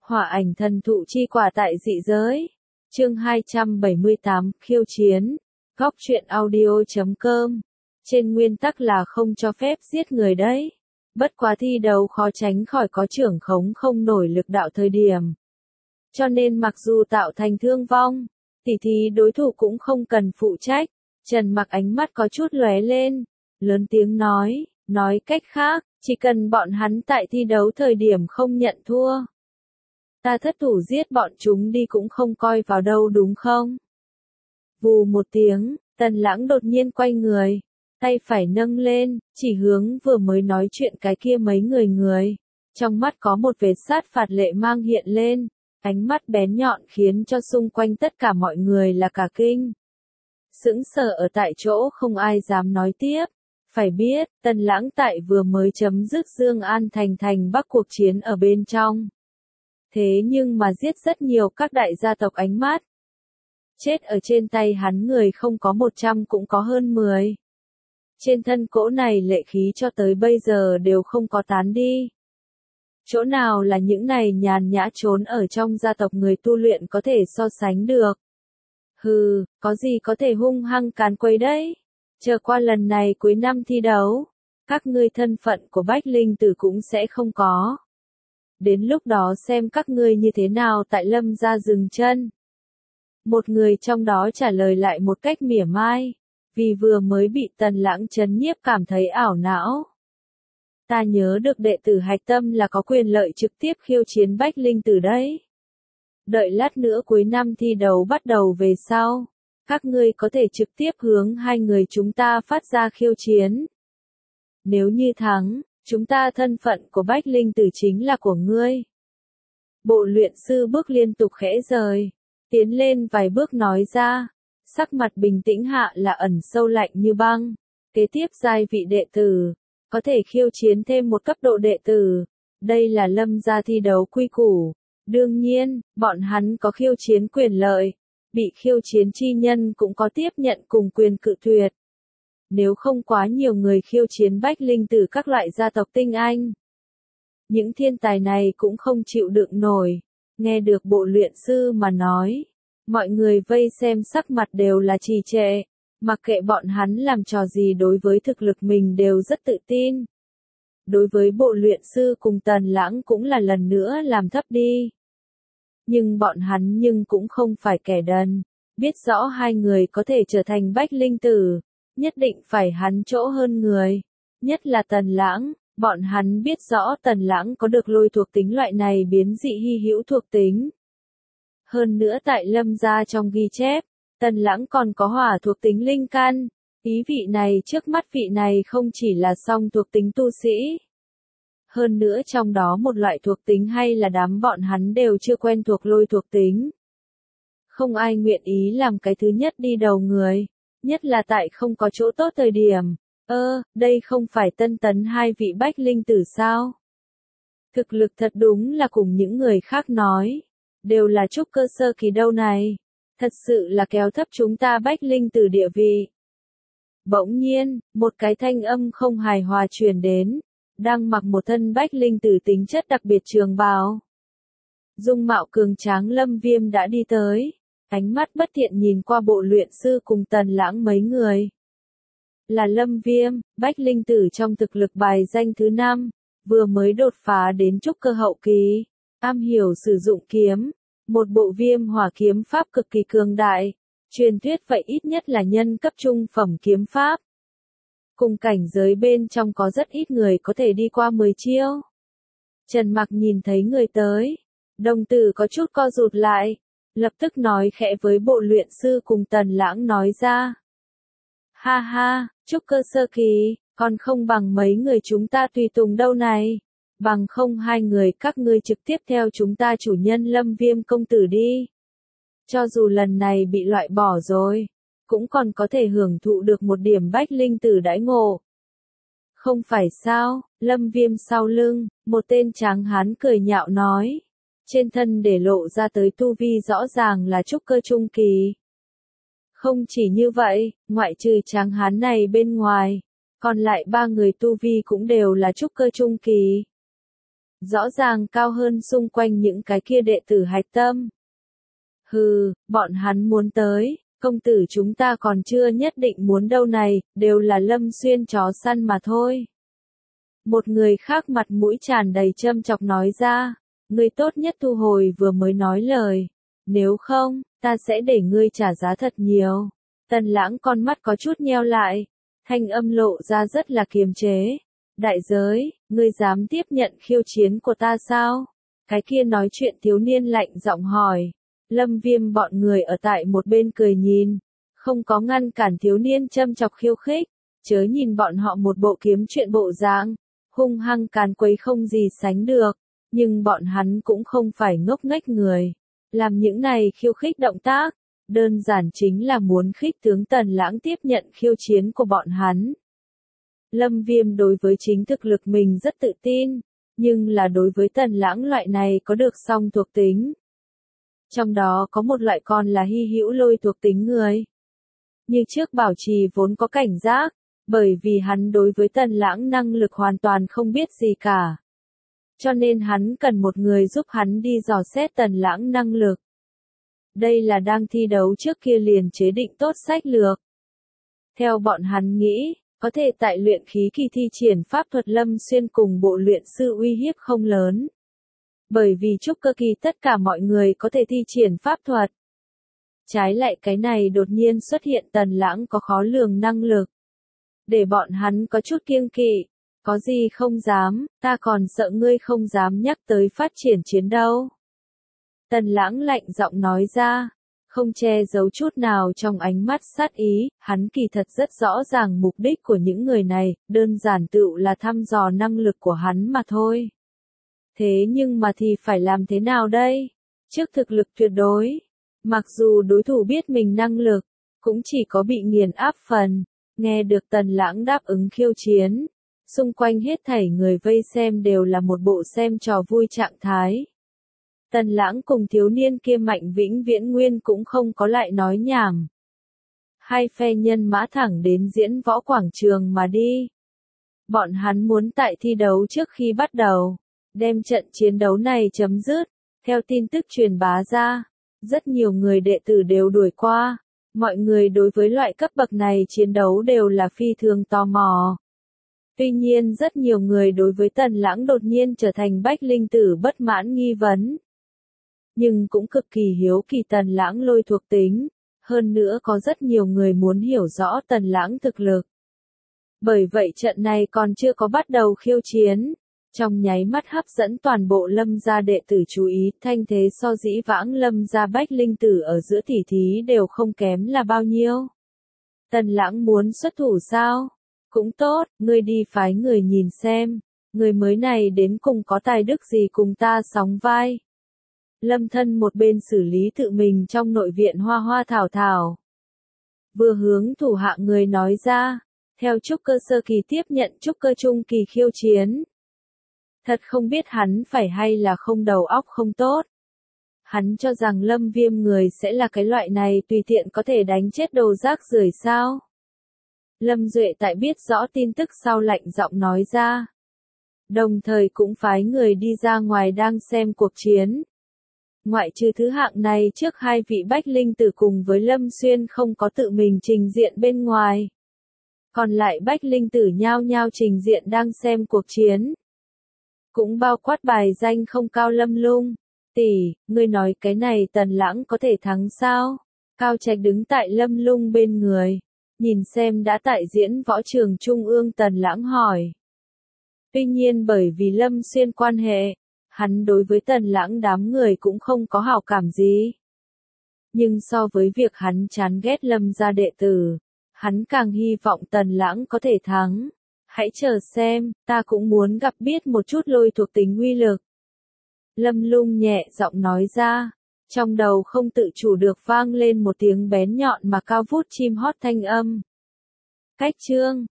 Hỏa ảnh thần thụ chi quả tại dị giới. Chương 278, khiêu chiến. Góc truyện audio.com. Trên nguyên tắc là không cho phép giết người đấy. Bất quá thi đấu khó tránh khỏi có trưởng khống không nổi lực đạo thời điểm. Cho nên mặc dù tạo thành thương vong, tỉ thí đối thủ cũng không cần phụ trách. Trần Mặc ánh mắt có chút lóe lên, lớn tiếng nói cách khác, chỉ cần bọn hắn tại thi đấu thời điểm không nhận thua. Ta thất thủ giết bọn chúng đi cũng không coi vào đâu đúng không? Vù một tiếng, Tần Lãng đột nhiên quay người, tay phải nâng lên, chỉ hướng vừa mới nói chuyện cái kia mấy người. Trong mắt có một vệt sát phạt lệ mang hiện lên, ánh mắt bén nhọn khiến cho xung quanh tất cả mọi người là cả kinh. Sững sờ ở tại chỗ không ai dám nói tiếp. Phải biết, Tần Lãng tại vừa mới chấm dứt Dương An thành Bắc cuộc chiến ở bên trong. Thế nhưng mà giết rất nhiều các đại gia tộc ánh mắt. Chết ở trên tay hắn người không có 100 cũng có hơn 10. Trên thân cỗ này lệ khí cho tới bây giờ đều không có tán đi. Chỗ nào là những này nhàn nhã trốn ở trong gia tộc người tu luyện có thể so sánh được. Hừ, có gì có thể hung hăng càn quấy đấy. Chờ qua lần này cuối năm thi đấu, các ngươi thân phận của Bách Linh Tử cũng sẽ không có. Đến lúc đó xem các ngươi như thế nào tại Lâm gia dừng chân. Một người trong đó trả lời lại một cách mỉa mai, vì vừa mới bị Tần Lãng chấn nhiếp cảm thấy ảo não. Ta nhớ được đệ tử Hạch Tâm là có quyền lợi trực tiếp khiêu chiến Bách Linh Tử đấy. Đợi lát nữa cuối năm thi đấu bắt đầu về sau, các ngươi có thể trực tiếp hướng hai người chúng ta phát ra khiêu chiến. Nếu như thắng, chúng ta thân phận của Bách Linh Tử chính là của ngươi. Bộ luyện sư bước liên tục khẽ rời, tiến lên vài bước nói ra, sắc mặt bình tĩnh hạ là ẩn sâu lạnh như băng. Kế tiếp giai vị đệ tử, có thể khiêu chiến thêm một cấp độ đệ tử. Đây là Lâm gia thi đấu quy củ. Đương nhiên, bọn hắn có khiêu chiến quyền lợi. Bị khiêu chiến chi nhân cũng có tiếp nhận cùng quyền cự tuyệt. Nếu không quá nhiều người khiêu chiến Bách Linh Tử các loại gia tộc tinh anh. Những thiên tài này cũng không chịu đựng nổi. Nghe được bộ luyện sư mà nói. Mọi người vây xem sắc mặt đều là trì trệ. Mặc kệ bọn hắn làm trò gì đối với thực lực mình đều rất tự tin. Đối với bộ luyện sư cùng Tần Lãng cũng là lần nữa làm thấp đi. Nhưng bọn hắn cũng không phải kẻ đần. Biết rõ hai người có thể trở thành Bách Linh Tử. Nhất định phải hắn chỗ hơn người. Nhất là Tần Lãng. Bọn hắn biết rõ Tần Lãng có được lôi thuộc tính loại này biến dị hy hữu thuộc tính. Hơn nữa tại Lâm gia trong ghi chép, Tần Lãng còn có hỏa thuộc tính linh căn. Ý vị này trước mắt vị này không chỉ là song thuộc tính tu sĩ. Hơn nữa trong đó một loại thuộc tính hay là đám bọn hắn đều chưa quen thuộc lôi thuộc tính. Không ai nguyện ý làm cái thứ nhất đi đầu người. Nhất là tại không có chỗ tốt thời điểm. Đây không phải tân tấn hai vị Bách Linh Tử sao? Thực lực thật đúng là cùng những người khác nói. Đều là trúc cơ sơ kỳ đâu này. Thật sự là kéo thấp chúng ta Bách Linh Tử địa vị. Bỗng nhiên, một cái thanh âm không hài hòa truyền đến. Đang mặc một thân Bách Linh Tử tính chất đặc biệt trường bào. Dung mạo cường tráng Lâm Viêm đã đi tới. Ánh mắt bất thiện nhìn qua bộ luyện sư cùng Tần Lãng mấy người. Là Lâm Viêm, Bách Linh Tử trong thực lực bài danh thứ 5, vừa mới đột phá đến trúc cơ hậu kỳ, am hiểu sử dụng kiếm, một bộ viêm hỏa kiếm pháp cực kỳ cường đại, truyền thuyết vậy ít nhất là nhân cấp trung phẩm kiếm pháp. Cùng cảnh giới bên trong có rất ít người có thể đi qua 10 chiêu. Trần Mặc nhìn thấy người tới, đồng tử có chút co rụt lại, lập tức nói khẽ với bộ luyện sư cùng Tần Lãng nói ra. Ha ha, trúc cơ sơ kỳ, còn không bằng mấy người chúng ta tùy tùng đâu này. Bằng không hai người các ngươi trực tiếp theo chúng ta chủ nhân Lâm Viêm công tử đi. Cho dù lần này bị loại bỏ rồi, cũng còn có thể hưởng thụ được một điểm Bách Linh Tử đãi ngộ. Không phải sao, Lâm Viêm sau lưng, một tên tráng hán cười nhạo nói. Trên thân để lộ ra tới tu vi rõ ràng là trúc cơ trung kỳ. Không chỉ như vậy, ngoại trừ tráng hán này bên ngoài, còn lại 3 người tu vi cũng đều là trúc cơ trung kỳ. rõ ràng cao hơn xung quanh những cái kia đệ tử hạch tâm. Hừ, bọn hắn muốn tới, công tử chúng ta còn chưa nhất định muốn đâu này, đều là Lâm Xuyên chó săn mà thôi. Một người khác mặt mũi tràn đầy châm chọc nói ra, ngươi tốt nhất thu hồi vừa mới nói lời, nếu không, ta sẽ để ngươi trả giá thật nhiều. Tần Lãng con mắt có chút nheo lại, thanh âm lộ ra rất là kiềm chế. Đại giới, ngươi dám tiếp nhận khiêu chiến của ta sao? Cái kia nói chuyện thiếu niên lạnh giọng hỏi. Lâm Viêm bọn người ở tại một bên cười nhìn, không có ngăn cản thiếu niên châm chọc khiêu khích, chớ nhìn bọn họ một bộ kiếm chuyện bộ dáng, hung hăng càn quấy không gì sánh được, nhưng bọn hắn cũng không phải ngốc nghếch người, làm những này khiêu khích động tác, đơn giản chính là muốn khích tướng Tần Lãng tiếp nhận khiêu chiến của bọn hắn. Lâm Viêm đối với chính thực lực mình rất tự tin, nhưng là đối với Tần Lãng loại này có được song thuộc tính. Trong đó có một loại còn là hy hữu lôi thuộc tính người. Như trước bảo trì vốn có cảnh giác, bởi vì hắn đối với Tần Lãng năng lực hoàn toàn không biết gì cả. Cho nên hắn cần một người giúp hắn đi dò xét Tần Lãng năng lực. Đây là đang thi đấu trước kia liền chế định tốt sách lược. Theo bọn hắn nghĩ, có thể tại luyện khí kỳ thi triển pháp thuật Lâm Xuyên cùng bộ luyện sư uy hiếp không lớn. Bởi vì trúc cơ kỳ tất cả mọi người có thể thi triển pháp thuật. Trái lại cái này đột nhiên xuất hiện Tần Lãng có khó lường năng lực. Để bọn hắn có chút kiêng kỵ, có gì không dám, ta còn sợ ngươi không dám nhắc tới phát triển chiến đâu. Tần Lãng lạnh giọng nói ra, không che giấu chút nào trong ánh mắt sát ý, hắn kỳ thật rất rõ ràng mục đích của những người này, đơn giản tựu là thăm dò năng lực của hắn mà thôi. Thế nhưng mà thì phải làm thế nào đây? Trước thực lực tuyệt đối, mặc dù đối thủ biết mình năng lực, cũng chỉ có bị nghiền áp phần. Nghe được Tần Lãng đáp ứng khiêu chiến, xung quanh hết thảy người vây xem đều là một bộ xem trò vui trạng thái. Tần Lãng cùng thiếu niên kia Mạnh Vĩnh Viễn Nguyên cũng không có lại nói nhảm. Hai phe nhân mã thẳng đến diễn võ quảng trường mà đi. Bọn hắn muốn tại thi đấu trước khi bắt đầu, đem trận chiến đấu này chấm dứt. Theo tin tức truyền bá ra, rất nhiều người đệ tử đều đuổi qua. Mọi người đối với loại cấp bậc này chiến đấu đều là phi thường tò mò. Tuy nhiên rất nhiều người đối với Tần Lãng đột nhiên trở thành bách linh tử bất mãn nghi vấn. Nhưng cũng cực kỳ hiếu kỳ Tần Lãng lôi thuộc tính, hơn nữa có rất nhiều người muốn hiểu rõ Tần Lãng thực lực. Bởi vậy trận này còn chưa có bắt đầu khiêu chiến, trong nháy mắt hấp dẫn toàn bộ Lâm gia đệ tử chú ý, thanh thế so dĩ vãng Lâm gia bách linh tử ở giữa tỉ thí đều không kém là bao nhiêu. Tần Lãng muốn xuất thủ sao? Cũng tốt, ngươi đi phái người nhìn xem, người mới này đến cùng có tài đức gì cùng ta sóng vai. Lâm Thân một bên xử lý tự mình trong nội viện hoa hoa thảo thảo. Vừa hướng thủ hạ người nói ra, theo trúc cơ sơ kỳ tiếp nhận trúc cơ trung kỳ khiêu chiến. Thật không biết hắn phải hay là không đầu óc không tốt. Hắn cho rằng Lâm Viêm người sẽ là cái loại này tùy tiện có thể đánh chết đồ rác rưởi sao. Lâm Duệ tại biết rõ tin tức sau lạnh giọng nói ra. Đồng thời cũng phái người đi ra ngoài đang xem cuộc chiến. Ngoại trừ thứ hạng này trước hai vị bách linh tử cùng với Lâm Xuyên không có tự mình trình diện bên ngoài. Còn lại bách linh tử nhao nhao trình diện đang xem cuộc chiến. Cũng bao quát bài danh không cao Lâm Lung. Tỷ, ngươi nói cái này Tần Lãng có thể thắng sao? Cao Trạch đứng tại Lâm Lung bên người. Nhìn xem đã tại diễn võ trường trung ương Tần Lãng hỏi. Tuy nhiên bởi vì Lâm Xuyên quan hệ, hắn đối với Tần Lãng đám người cũng không có hảo cảm gì. Nhưng so với việc hắn chán ghét Lâm gia đệ tử, hắn càng hy vọng Tần Lãng có thể thắng. Hãy chờ xem, ta cũng muốn gặp biết một chút lôi thuộc tính uy lực. Lâm Lung nhẹ giọng nói ra, trong đầu không tự chủ được vang lên một tiếng bén nhọn mà cao vút chim hót thanh âm. Cách chương